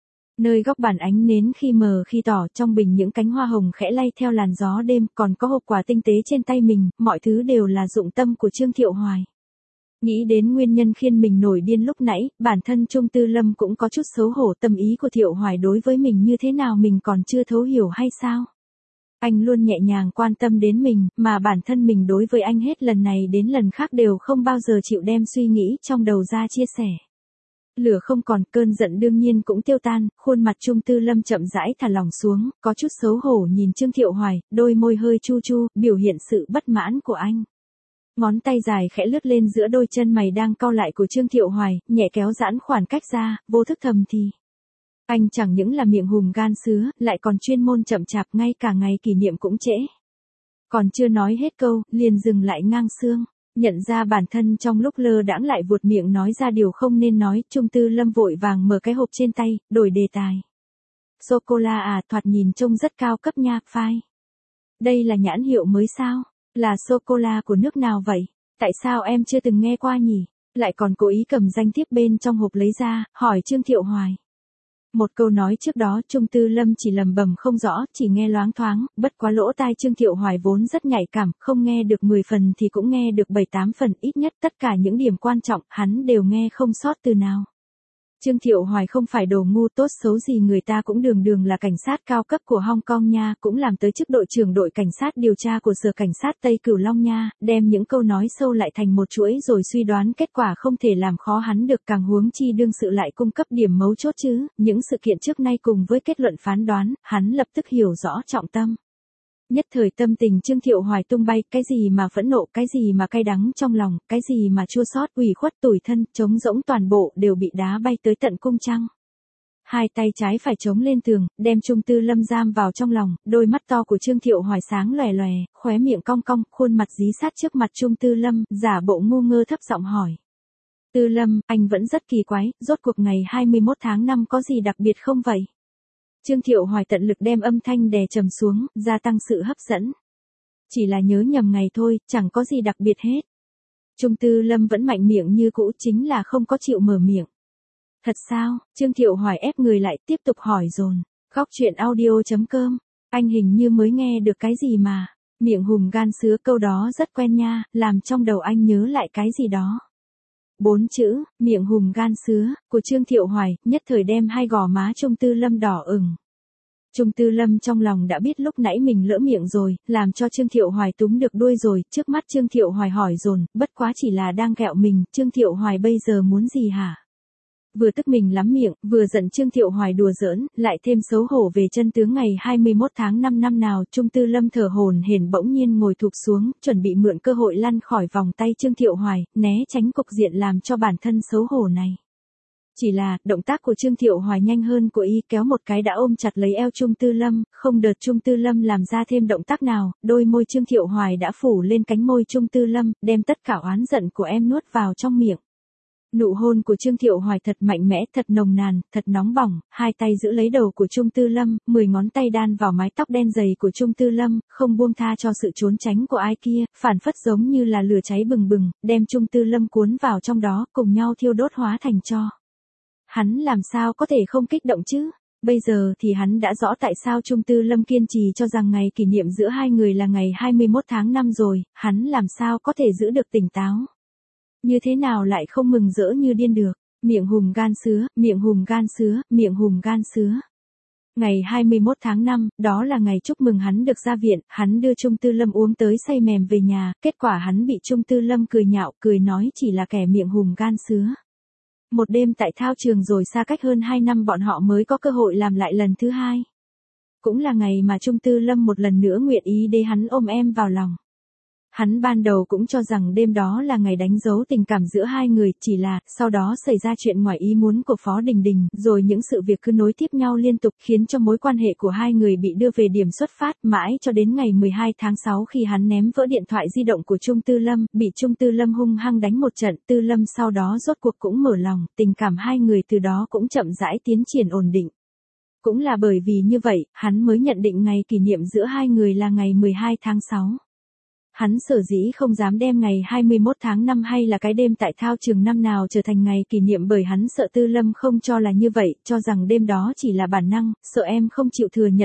A: Nơi góc bàn ánh nến khi mờ khi tỏ, trong bình những cánh hoa hồng khẽ lay theo làn gió đêm, còn có hộp quà tinh tế trên tay mình, mọi thứ đều là dụng tâm của Trương Thiệu Hoài. Nghĩ đến nguyên nhân khiến mình nổi điên lúc nãy, bản thân Trung Tư Lâm cũng có chút xấu hổ, tâm ý của Thiệu Hoài đối với mình như thế nào mình còn chưa thấu hiểu hay sao? Anh luôn nhẹ nhàng quan tâm đến mình, mà bản thân mình đối với anh hết lần này đến lần khác đều không bao giờ chịu đem suy nghĩ trong đầu ra chia sẻ. Lửa không còn, cơn giận đương nhiên cũng tiêu tan, khuôn mặt Trung Tư Lâm chậm rãi thả lỏng xuống, có chút xấu hổ nhìn Trương Thiệu Hoài, đôi môi hơi chu chu, biểu hiện sự bất mãn của anh. Ngón tay dài khẽ lướt lên giữa đôi chân mày đang cau lại của Trương Thiệu Hoài, nhẹ kéo giãn khoảng cách ra, vô thức thầm thì. Anh chẳng những là miệng hùm gan sứa, lại còn chuyên môn chậm chạp, ngay cả ngày kỷ niệm cũng trễ. Còn chưa nói hết câu, liền dừng lại ngang xương. Nhận ra bản thân trong lúc lơ đãng lại vuột miệng nói ra điều không nên nói, Trung Tư Lâm vội vàng mở cái hộp trên tay, đổi đề tài. Sô-cô-la à, thoạt nhìn trông rất cao cấp nha, phai. Đây là nhãn hiệu mới sao? Là sô-cô-la của nước nào vậy? Tại sao em chưa từng nghe qua nhỉ? Lại còn cố ý cầm danh thiếp bên trong hộp lấy ra, hỏi Trương Thiệu Hoài. Một câu nói trước đó Trung Tư Lâm chỉ lầm bầm không rõ, chỉ nghe loáng thoáng, bất quá lỗ tai Trương Thiệu Hoài vốn rất nhạy cảm, không nghe được 10 phần thì cũng nghe được 7-8 phần, ít nhất tất cả những điểm quan trọng, hắn đều nghe không sót từ nào. Trương Thiệu Hoài không phải đồ ngu, tốt xấu gì người ta cũng đường đường là cảnh sát cao cấp của Hong Kong nha, cũng làm tới chức đội trưởng đội cảnh sát điều tra của sở cảnh sát Tây Cửu Long nha, đem những câu nói sâu lại thành một chuỗi rồi suy đoán kết quả không thể làm khó hắn được, càng huống chi đương sự lại cung cấp điểm mấu chốt chứ, những sự kiện trước nay cùng với kết luận phán đoán, hắn lập tức hiểu rõ trọng tâm. Nhất thời tâm tình Trương Thiệu Hoài tung bay, cái gì mà phẫn nộ, cái gì mà cay đắng trong lòng, cái gì mà chua xót, ủy khuất, tủi thân, trống rỗng toàn bộ đều bị đá bay tới tận cung trăng. Hai tay trái phải chống lên tường, đem Trung Tư Lâm giam vào trong lòng, đôi mắt to của Trương Thiệu Hoài sáng lòe lòe, khóe miệng cong cong, khuôn mặt dí sát trước mặt Trung Tư Lâm, giả bộ ngu ngơ thấp giọng hỏi. Tư Lâm, anh vẫn rất kỳ quái, rốt cuộc ngày 21 tháng 5 có gì đặc biệt không vậy? Trương Thiệu Hoài tận lực đem âm thanh đè trầm xuống, gia tăng sự hấp dẫn. Chỉ là nhớ nhầm ngày thôi, chẳng có gì đặc biệt hết. Trung Tư Lâm vẫn mạnh miệng như cũ, chính là không có chịu mở miệng. Thật sao? Trương Thiệu Hoài ép người lại, tiếp tục hỏi dồn. Góc chuyện audio.com. Anh hình như mới nghe được cái gì mà. Miệng hùm gan sứa, câu đó rất quen nha, làm trong đầu anh nhớ lại cái gì đó. 4 chữ, miệng hùm gan sứa, của Trương Thiệu Hoài, nhất thời đem hai gò má Trung Tư Lâm đỏ ửng. Trung Tư Lâm trong lòng đã biết lúc nãy mình lỡ miệng rồi, làm cho Trương Thiệu Hoài túm được đuôi rồi, trước mắt Trương Thiệu Hoài hỏi dồn, bất quá chỉ là đang ghẹo mình, Trương Thiệu Hoài bây giờ muốn gì hả? Vừa tức mình lắm miệng, vừa giận Trương Thiệu Hoài đùa giỡn, lại thêm xấu hổ về chân tướng ngày 21 tháng 5 năm nào, Trung Tư Lâm thở hổn hển bỗng nhiên ngồi thụp xuống, chuẩn bị mượn cơ hội lăn khỏi vòng tay Trương Thiệu Hoài, né tránh cục diện làm cho bản thân xấu hổ này. Chỉ là, động tác của Trương Thiệu Hoài nhanh hơn của y, kéo một cái đã ôm chặt lấy eo Trung Tư Lâm, không đợt Trung Tư Lâm làm ra thêm động tác nào, đôi môi Trương Thiệu Hoài đã phủ lên cánh môi Trung Tư Lâm, đem tất cả oán giận của em nuốt vào trong miệng. Nụ hôn của Trương Thiệu Hoài thật mạnh mẽ, thật nồng nàn, thật nóng bỏng, hai tay giữ lấy đầu của Trung Tư Lâm, 10 ngón tay đan vào mái tóc đen dày của Trung Tư Lâm, không buông tha cho sự trốn tránh của ai kia, phản phất giống như là lửa cháy bừng bừng, đem Trung Tư Lâm cuốn vào trong đó, cùng nhau thiêu đốt hóa thành tro. Hắn làm sao có thể không kích động chứ? Bây giờ thì hắn đã rõ tại sao Trung Tư Lâm kiên trì cho rằng ngày kỷ niệm giữa hai người là ngày 21 tháng 5 rồi, hắn làm sao có thể giữ được tỉnh táo. Như thế nào lại không mừng rỡ như điên được, miệng hùm gan sứa, miệng hùm gan sứa, miệng hùm gan sứa. Ngày 21 tháng 5, đó là ngày chúc mừng hắn được ra viện, hắn đưa Trung Tư Lâm uống tới say mềm về nhà, kết quả hắn bị Trung Tư Lâm cười nhạo, cười nói chỉ là kẻ miệng hùm gan sứa. Một đêm tại thao trường rồi xa cách hơn 2 năm bọn họ mới có cơ hội làm lại lần thứ hai. Cũng là ngày mà Trung Tư Lâm một lần nữa nguyện ý để hắn ôm em vào lòng. Hắn ban đầu cũng cho rằng đêm đó là ngày đánh dấu tình cảm giữa hai người, chỉ là, sau đó xảy ra chuyện ngoài ý muốn của Phó Đình Đình, rồi những sự việc cứ nối tiếp nhau liên tục khiến cho mối quan hệ của hai người bị đưa về điểm xuất phát, mãi cho đến ngày 12 tháng 6 khi hắn ném vỡ điện thoại di động của Trung Tư Lâm, bị Trung Tư Lâm hung hăng đánh một trận, Tư Lâm sau đó rốt cuộc cũng mở lòng, tình cảm hai người từ đó cũng chậm rãi tiến triển ổn định. Cũng là bởi vì như vậy, hắn mới nhận định ngày kỷ niệm giữa hai người là ngày 12 tháng 6. Hắn sở dĩ không dám đem ngày 21 tháng 5 hay là cái đêm tại thao trường năm nào trở thành ngày kỷ niệm, bởi hắn sợ Tư Lâm không cho là như vậy, cho rằng đêm đó chỉ là bản năng, sợ em không chịu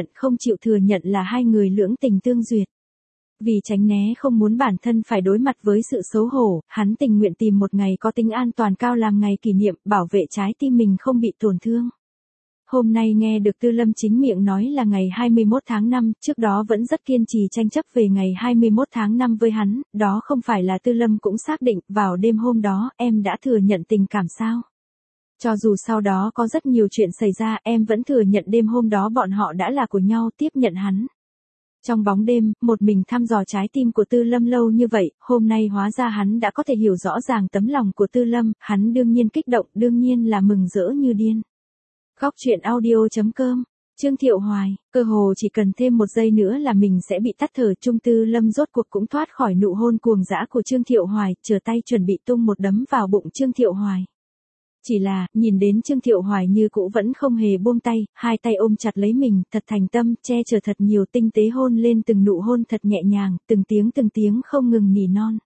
A: thừa nhận là hai người lưỡng tình tương duyệt. Vì tránh né không muốn bản thân phải đối mặt với sự xấu hổ, hắn tình nguyện tìm một ngày có tính an toàn cao làm ngày kỷ niệm, bảo vệ trái tim mình không bị tổn thương. Hôm nay nghe được Tư Lâm chính miệng nói là ngày 21 tháng 5, trước đó vẫn rất kiên trì tranh chấp về ngày 21 tháng 5 với hắn, đó không phải là Tư Lâm cũng xác định, vào đêm hôm đó, em đã thừa nhận tình cảm sao? Cho dù sau đó có rất nhiều chuyện xảy ra, em vẫn thừa nhận đêm hôm đó bọn họ đã là của nhau, tiếp nhận hắn. Trong bóng đêm, một mình thăm dò trái tim của Tư Lâm lâu như vậy, hôm nay hóa ra hắn đã có thể hiểu rõ ràng tấm lòng của Tư Lâm, hắn đương nhiên kích động, đương nhiên là mừng rỡ như điên. Góc truyện audio.com, Trương Thiệu Hoài, cơ hồ chỉ cần thêm một giây nữa là mình sẽ bị tắt thở. Trung Tư Lâm rốt cuộc cũng thoát khỏi nụ hôn cuồng dã của Trương Thiệu Hoài, trở tay chuẩn bị tung một đấm vào bụng Trương Thiệu Hoài. Chỉ là, nhìn đến Trương Thiệu Hoài như cũ vẫn không hề buông tay, hai tay ôm chặt lấy mình, thật thành tâm, che chở thật nhiều, tinh tế hôn lên từng nụ hôn thật nhẹ nhàng, từng tiếng không ngừng nỉ non.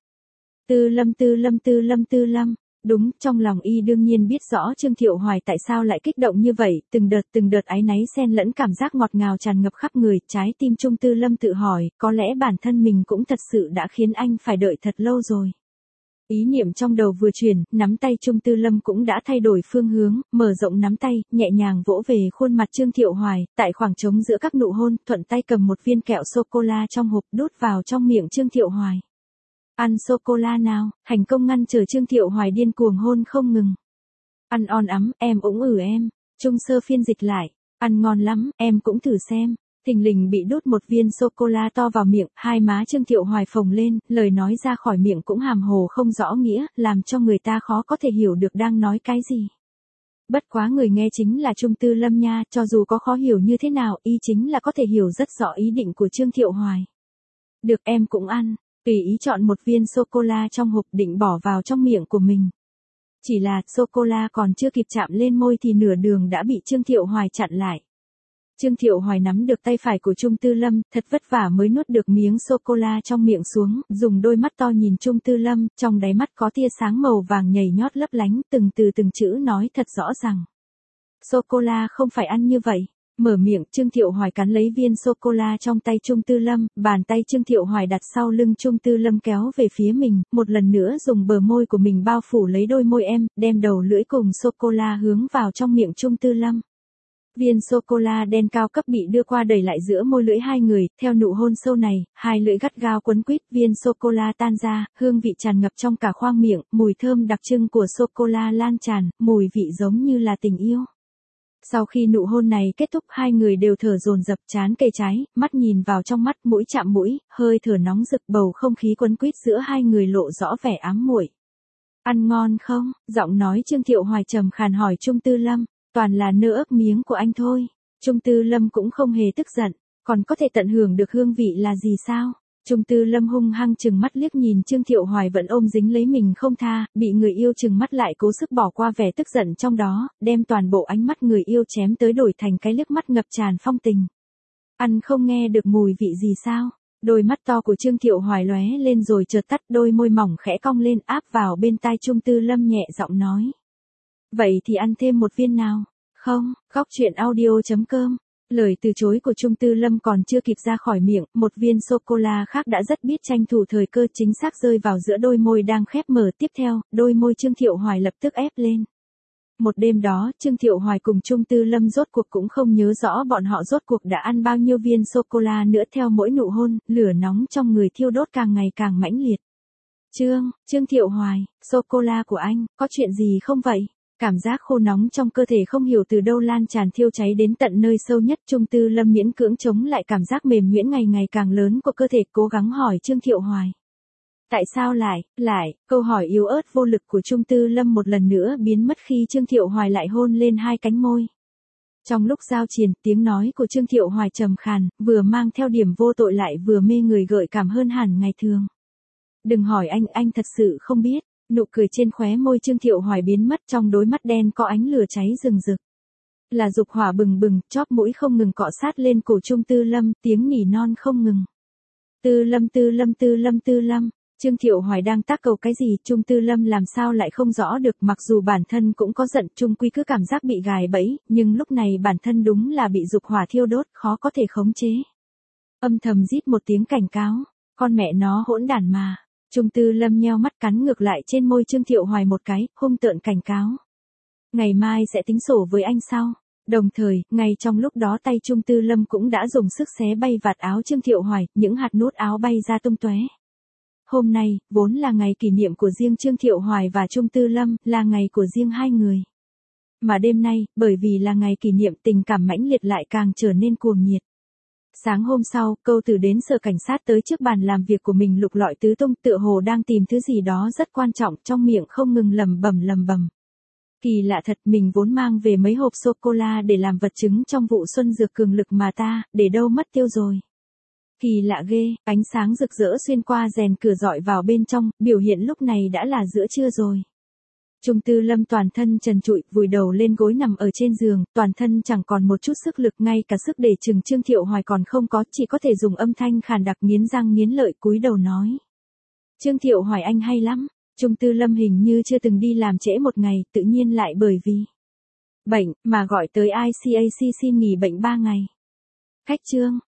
A: Tư Lâm, Tư Lâm, Tư Lâm, Tư Lâm. Đúng, trong lòng y đương nhiên biết rõ Trương Thiệu Hoài tại sao lại kích động như vậy, từng đợt áy náy xen lẫn cảm giác ngọt ngào tràn ngập khắp người, trái tim Trung Tư Lâm tự hỏi, có lẽ bản thân mình cũng thật sự đã khiến anh phải đợi thật lâu rồi. Ý niệm trong đầu vừa chuyển, nắm tay Trung Tư Lâm cũng đã thay đổi phương hướng, mở rộng nắm tay, nhẹ nhàng vỗ về khuôn mặt Trương Thiệu Hoài, tại khoảng trống giữa các nụ hôn, thuận tay cầm một viên kẹo sô-cô-la trong hộp đút vào trong miệng Trương Thiệu Hoài. Ăn sô-cô-la nào, thành công ngăn trở Trương Thiệu Hoài điên cuồng hôn không ngừng. Ăn on ấm, em ủng em. Trung Sơ phiên dịch lại, ăn ngon lắm, em cũng thử xem. Thình lình bị đút một viên sô-cô-la to vào miệng, hai má Trương Thiệu Hoài phồng lên, lời nói ra khỏi miệng cũng hàm hồ không rõ nghĩa, làm cho người ta khó có thể hiểu được đang nói cái gì. Bất quá người nghe chính là Trung Tư Lâm nha, cho dù có khó hiểu như thế nào, y chính là có thể hiểu rất rõ ý định của Trương Thiệu Hoài. Được, em cũng ăn, tùy ý chọn một viên sô-cô-la trong hộp định bỏ vào trong miệng của mình. Chỉ là sô-cô-la còn chưa kịp chạm lên môi thì nửa đường đã bị Trương Thiệu Hoài chặn lại. Trương Thiệu Hoài nắm được tay phải của Trung Tư Lâm, thật vất vả mới nuốt được miếng sô-cô-la trong miệng xuống, dùng đôi mắt to nhìn Trung Tư Lâm, trong đáy mắt có tia sáng màu vàng nhảy nhót lấp lánh, từng chữ nói thật rõ ràng. Sô-cô-la không phải ăn như vậy. Mở miệng, Trương Thiệu Hoài cắn lấy viên sô-cô-la trong tay Trung Tư Lâm, bàn tay Trương Thiệu Hoài đặt sau lưng Trung Tư Lâm kéo về phía mình, một lần nữa dùng bờ môi của mình bao phủ lấy đôi môi em, đem đầu lưỡi cùng sô-cô-la hướng vào trong miệng Trung Tư Lâm. Viên sô-cô-la đen cao cấp bị đưa qua đẩy lại giữa môi lưỡi hai người, theo nụ hôn sâu này, hai lưỡi gắt gao quấn quýt, viên sô-cô-la tan ra, hương vị tràn ngập trong cả khoang miệng, mùi thơm đặc trưng của sô-cô-la lan tràn, mùi vị giống như là tình yêu. Sau khi nụ hôn này kết thúc, hai người đều thở dồn dập, trán kề trái, mắt nhìn vào trong mắt, mũi chạm mũi, hơi thở nóng rực, bầu không khí quấn quýt giữa hai người lộ rõ vẻ ám muội. Ăn ngon không? Giọng nói Trương Thiệu Hoài trầm khàn hỏi Trung Tư Lâm. Toàn là nơ ấp miếng của anh thôi. Trung Tư Lâm cũng không hề tức giận, còn có thể tận hưởng được hương vị là gì sao? Trung Tư Lâm hung hăng chừng mắt liếc nhìn Trương Thiệu Hoài vẫn ôm dính lấy mình không tha, bị người yêu chừng mắt lại cố sức bỏ qua vẻ tức giận trong đó, đem toàn bộ ánh mắt người yêu chém tới đổi thành cái liếc mắt ngập tràn phong tình. Ăn không nghe được mùi vị gì sao? Đôi mắt to của Trương Thiệu Hoài lóe lên rồi chợt tắt, đôi môi mỏng khẽ cong lên áp vào bên tai Trung Tư Lâm nhẹ giọng nói. Vậy thì ăn thêm một viên nào? Không, góc truyện audio.com. Lời từ chối của Trung Tư Lâm còn chưa kịp ra khỏi miệng, một viên sô-cô-la khác đã rất biết tranh thủ thời cơ chính xác rơi vào giữa đôi môi đang khép mở. Tiếp theo, đôi môi Trương Thiệu Hoài lập tức ép lên. Một đêm đó, Trương Thiệu Hoài cùng Trung Tư Lâm rốt cuộc cũng không nhớ rõ bọn họ rốt cuộc đã ăn bao nhiêu viên sô-cô-la nữa. Theo mỗi nụ hôn, lửa nóng trong người thiêu đốt càng ngày càng mãnh liệt. Trương Thiệu Hoài, sô-cô-la của anh, có chuyện gì không vậy? Cảm giác khô nóng trong cơ thể không hiểu từ đâu lan tràn thiêu cháy đến tận nơi sâu nhất. Trung Tư Lâm miễn cưỡng chống lại cảm giác mềm nhũn ngày ngày càng lớn của cơ thể, cố gắng hỏi Trương Thiệu Hoài. Tại sao lại, câu hỏi yếu ớt vô lực của Trung Tư Lâm một lần nữa biến mất khi Trương Thiệu Hoài lại hôn lên hai cánh môi. Trong lúc giao triền, tiếng nói của Trương Thiệu Hoài trầm khàn, vừa mang theo điểm vô tội lại vừa mê người gợi cảm hơn hẳn ngày thường. Đừng hỏi anh thật sự không biết. Nụ cười trên khóe môi Trương Thiệu Hoài biến mất, trong đôi mắt đen có ánh lửa cháy rừng rực. Là dục hỏa bừng bừng, chóp mũi không ngừng cọ sát lên cổ Trung Tư Lâm, tiếng nỉ non không ngừng. Tư Lâm, Tư Lâm, Tư Lâm, Tư Lâm. Trương Thiệu Hoài đang tác cầu cái gì, Trung Tư Lâm làm sao lại không rõ được, mặc dù bản thân cũng có giận, chung quy cứ cảm giác bị gài bẫy, nhưng lúc này bản thân đúng là bị dục hỏa thiêu đốt, khó có thể khống chế. Âm thầm rít một tiếng cảnh cáo, con mẹ nó hỗn đản mà. Trung Tư Lâm nheo mắt cắn ngược lại trên môi Trương Thiệu Hoài một cái, hung tợn cảnh cáo. Ngày mai sẽ tính sổ với anh sau. Đồng thời, ngay trong lúc đó tay Trung Tư Lâm cũng đã dùng sức xé bay vạt áo Trương Thiệu Hoài, những hạt nút áo bay ra tung tóe. Hôm nay, vốn là ngày kỷ niệm của riêng Trương Thiệu Hoài và Trung Tư Lâm, là ngày của riêng hai người. Mà đêm nay, bởi vì là ngày kỷ niệm, tình cảm mãnh liệt lại càng trở nên cuồng nhiệt. Sáng hôm sau, Câu Tử đến sở cảnh sát tới trước bàn làm việc của mình lục lọi tứ tung, tựa hồ đang tìm thứ gì đó rất quan trọng, trong miệng không ngừng lẩm bẩm. Kỳ lạ thật, mình vốn mang về mấy hộp sô-cô-la để làm vật chứng trong vụ xuân dược cường lực mà ta, để đâu mất tiêu rồi. Kỳ lạ ghê, ánh sáng rực rỡ xuyên qua rèn cửa dọi vào bên trong, biểu hiện lúc này đã là giữa trưa rồi. Trung Tư Lâm toàn thân trần trụi, vùi đầu lên gối nằm ở trên giường, toàn thân chẳng còn một chút sức lực, ngay cả sức để chừng Trương Thiệu Hoài còn không có, chỉ có thể dùng âm thanh khàn đặc nghiến răng nghiến lợi cúi đầu nói. Trương Thiệu Hoài anh hay lắm. Trung Tư Lâm hình như chưa từng đi làm trễ một ngày, tự nhiên lại bởi vì bệnh mà gọi tới ICAC xin nghỉ bệnh 3 ngày. Khách Trương,